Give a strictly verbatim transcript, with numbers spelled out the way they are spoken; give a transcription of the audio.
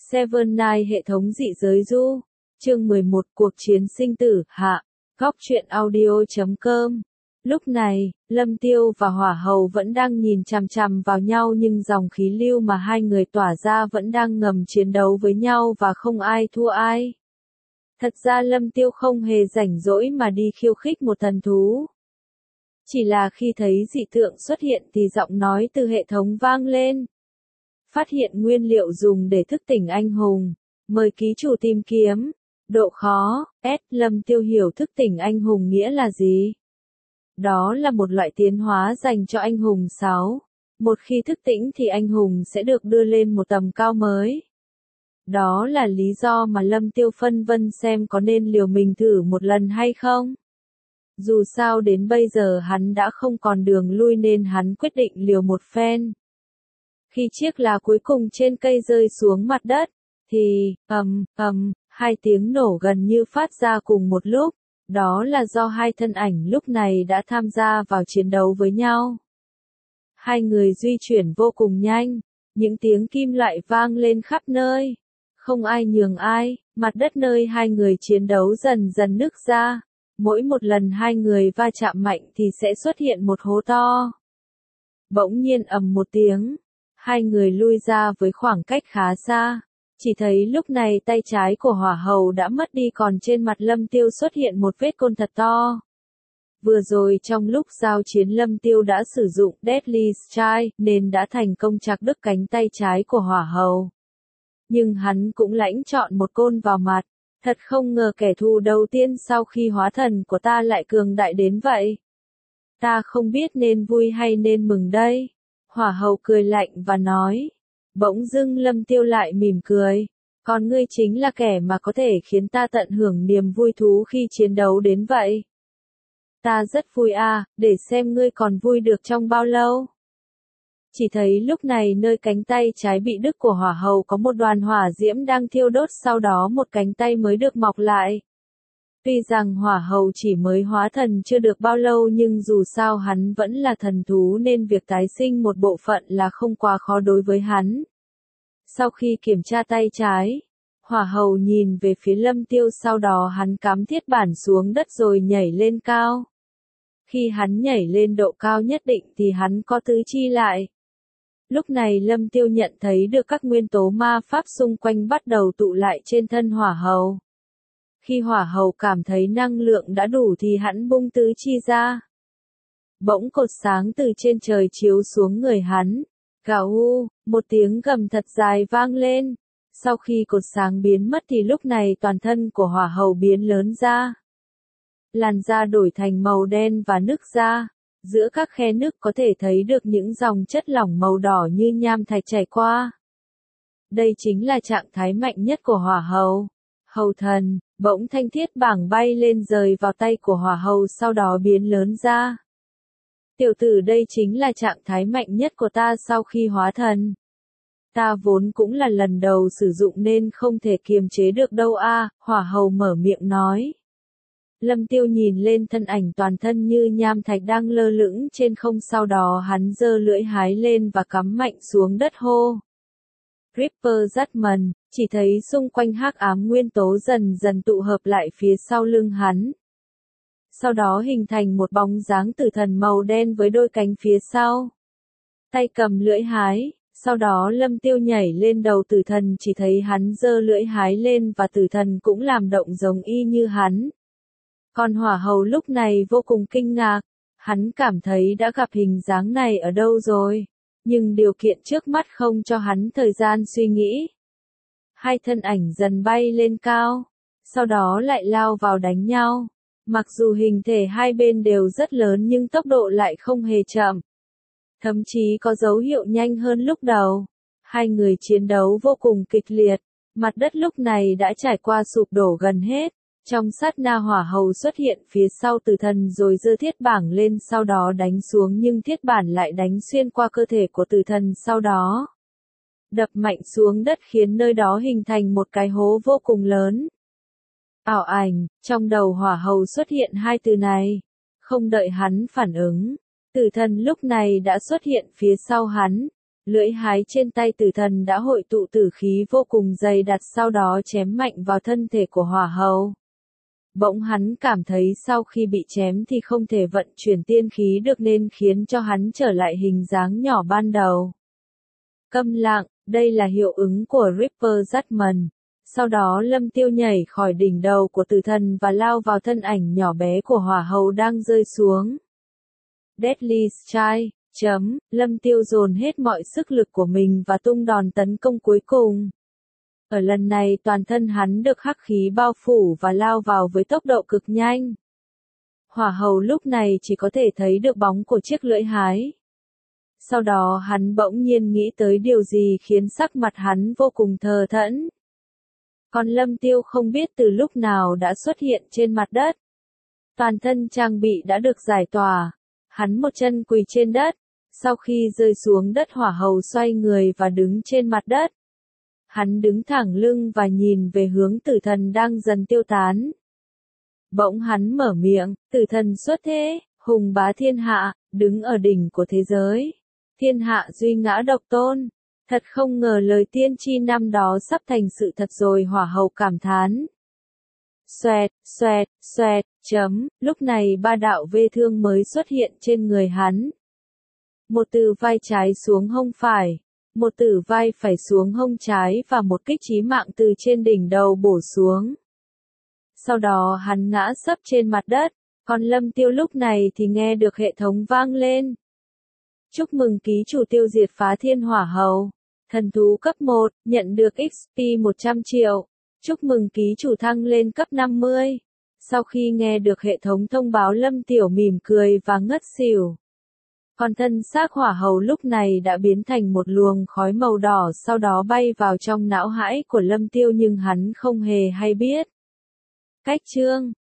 Seven Night hệ thống dị giới du. Chương mười một Cuộc chiến sinh tử hạ. Góc truyện audio chấm com. Lúc này, Lâm Tiêu và Hỏa Hầu vẫn đang nhìn chằm chằm vào nhau nhưng dòng khí lưu mà hai người tỏa ra vẫn đang ngầm chiến đấu với nhau và không ai thua ai. Thật ra Lâm Tiêu không hề rảnh rỗi mà đi khiêu khích một thần thú. Chỉ là khi thấy dị tượng xuất hiện thì giọng nói từ hệ thống vang lên. Phát hiện nguyên liệu dùng để thức tỉnh anh hùng. Mời ký chủ tìm kiếm. Độ khó, S. Lâm Tiêu hiểu thức tỉnh anh hùng nghĩa là gì? Đó là một loại tiến hóa dành cho anh hùng sáu. Một khi thức tỉnh thì anh hùng sẽ được đưa lên một tầm cao mới. Đó là lý do mà Lâm Tiêu phân vân xem có nên liều mình thử một lần hay không. Dù sao đến bây giờ hắn đã không còn đường lui nên hắn quyết định liều một phen. Khi chiếc lá cuối cùng trên cây rơi xuống mặt đất, thì, ầm, ầm, hai tiếng nổ gần như phát ra cùng một lúc. Đó là do hai thân ảnh lúc này đã tham gia vào chiến đấu với nhau. Hai người di chuyển vô cùng nhanh, những tiếng kim loại vang lên khắp nơi. Không ai nhường ai, mặt đất nơi hai người chiến đấu dần dần nứt ra. Mỗi một lần hai người va chạm mạnh thì sẽ xuất hiện một hố to. Bỗng nhiên ầm một tiếng, hai người lui ra với khoảng cách khá xa. Chỉ thấy lúc này tay trái của Hỏa Hầu đã mất đi còn trên mặt Lâm Tiêu xuất hiện một vết côn thật to. Vừa rồi trong lúc giao chiến Lâm Tiêu đã sử dụng Deadly Strike nên đã thành công chặt đứt cánh tay trái của Hỏa Hầu. Nhưng hắn cũng lãnh chọn một côn vào mặt. Thật không ngờ kẻ thù đầu tiên sau khi hóa thần của ta lại cường đại đến vậy. Ta không biết nên vui hay nên mừng đây. Hỏa Hầu cười lạnh và nói. Bỗng dưng Lâm Tiêu lại mỉm cười. Còn ngươi chính là kẻ mà có thể khiến ta tận hưởng niềm vui thú khi chiến đấu đến vậy. Ta rất vui à, để xem ngươi còn vui được trong bao lâu. Chỉ thấy lúc này nơi cánh tay trái bị đứt của Hỏa Hầu có một đoàn hỏa diễm đang thiêu đốt, sau đó một cánh tay mới được mọc lại. Tuy rằng Hỏa Hầu chỉ mới hóa thần chưa được bao lâu nhưng dù sao hắn vẫn là thần thú nên việc tái sinh một bộ phận là không quá khó đối với hắn. Sau khi kiểm tra tay trái, Hỏa Hầu nhìn về phía Lâm Tiêu, sau đó hắn cắm thiết bản xuống đất rồi nhảy lên cao. Khi hắn nhảy lên độ cao nhất định thì hắn có tứ chi lại. Lúc này Lâm Tiêu nhận thấy được các nguyên tố ma pháp xung quanh bắt đầu tụ lại trên thân Hỏa Hầu. Khi Hỏa Hầu cảm thấy năng lượng đã đủ thì hắn bung tứ chi ra. Bỗng cột sáng từ trên trời chiếu xuống người hắn. Gào u, một tiếng gầm thật dài vang lên. Sau khi cột sáng biến mất thì lúc này toàn thân của Hỏa Hầu biến lớn ra. Làn da đổi thành màu đen và nứt ra. Giữa các khe nứt có thể thấy được những dòng chất lỏng màu đỏ như nham thạch chảy qua. Đây chính là trạng thái mạnh nhất của Hỏa Hầu. Hầu thần, bỗng thanh thiết bảng bay lên rời vào tay của Hỏa Hầu sau đó biến lớn ra. Tiểu tử, đây chính là trạng thái mạnh nhất của ta sau khi hóa thần. Ta vốn cũng là lần đầu sử dụng nên không thể kiềm chế được đâu a, à, Hỏa Hầu mở miệng nói. Lâm Tiêu nhìn lên thân ảnh toàn thân như nham thạch đang lơ lửng trên không, sau đó hắn giơ lưỡi hái lên và cắm mạnh xuống đất hô. Ripper Judgment, chỉ thấy xung quanh hắc ám nguyên tố dần dần tụ hợp lại phía sau lưng hắn. Sau đó hình thành một bóng dáng tử thần màu đen với đôi cánh phía sau. Tay cầm lưỡi hái, sau đó Lâm Tiêu nhảy lên đầu tử thần, chỉ thấy hắn giơ lưỡi hái lên và tử thần cũng làm động giống y như hắn. Còn Hỏa Hầu lúc này vô cùng kinh ngạc, hắn cảm thấy đã gặp hình dáng này ở đâu rồi, nhưng điều kiện trước mắt không cho hắn thời gian suy nghĩ. Hai thân ảnh dần bay lên cao, sau đó lại lao vào đánh nhau. Mặc dù hình thể hai bên đều rất lớn nhưng tốc độ lại không hề chậm. Thậm chí có dấu hiệu nhanh hơn lúc đầu. Hai người chiến đấu vô cùng kịch liệt, mặt đất lúc này đã trải qua sụp đổ gần hết. Trong sát na Hỏa Hầu xuất hiện phía sau tử thần rồi giơ thiết bảng lên, sau đó đánh xuống nhưng thiết bản lại đánh xuyên qua cơ thể của tử thần, sau đó đập mạnh xuống đất khiến nơi đó hình thành một cái hố vô cùng lớn. Ảo ảnh, trong đầu Hỏa Hầu xuất hiện hai từ này. Không đợi hắn phản ứng, tử thần lúc này đã xuất hiện phía sau hắn. Lưỡi hái trên tay tử thần đã hội tụ tử khí vô cùng dày đặc, sau đó chém mạnh vào thân thể của hỏa hầu. Bỗng hắn cảm thấy sau khi bị chém thì không thể vận chuyển tiên khí được nên khiến cho hắn trở lại hình dáng nhỏ ban đầu. Câm lặng, đây là hiệu ứng của Reaper Judgment. Sau đó Lâm Tiêu nhảy khỏi đỉnh đầu của tử thần và lao vào thân ảnh nhỏ bé của hỏa hầu đang rơi xuống. Deadly Strike, chấm, Lâm Tiêu dồn hết mọi sức lực của mình và tung đòn tấn công cuối cùng. Ở lần này toàn thân hắn được hắc khí bao phủ và lao vào với tốc độ cực nhanh. Hỏa hầu lúc này chỉ có thể thấy được bóng của chiếc lưỡi hái. Sau đó hắn bỗng nhiên nghĩ tới điều gì khiến sắc mặt hắn vô cùng thờ thẫn. Còn Lâm Tiêu không biết từ lúc nào đã xuất hiện trên mặt đất. Toàn thân trang bị đã được giải tỏa. Hắn một chân quỳ trên đất. Sau khi rơi xuống đất hỏa hầu xoay người và đứng trên mặt đất. Hắn đứng thẳng lưng và nhìn về hướng tử thần đang dần tiêu tán. Bỗng hắn mở miệng, tử thần xuất thế, hùng bá thiên hạ, đứng ở đỉnh của thế giới. Thiên hạ duy ngã độc tôn. Thật không ngờ lời tiên tri năm đó sắp thành sự thật rồi, hỏa hầu cảm thán. Xoẹt, xoẹt, xoẹt, chấm, lúc này ba đạo vết thương mới xuất hiện trên người hắn. Một từ vai trái xuống hông phải, một từ vai phải xuống hông trái và một kích chí mạng từ trên đỉnh đầu bổ xuống. Sau đó hắn ngã sấp trên mặt đất, còn Lâm Tiêu lúc này thì nghe được hệ thống vang lên. Chúc mừng ký chủ tiêu diệt phá thiên hỏa hầu. Thần thú cấp một, nhận được ích pê một trăm triệu. Chúc mừng ký chủ thăng lên cấp năm mươi. Sau khi nghe được hệ thống thông báo Lâm Tiểu mỉm cười và ngất xỉu. Còn thân xác hỏa hầu lúc này đã biến thành một luồng khói màu đỏ, sau đó bay vào trong não hãi của Lâm Tiêu nhưng hắn không hề hay biết. Cách chương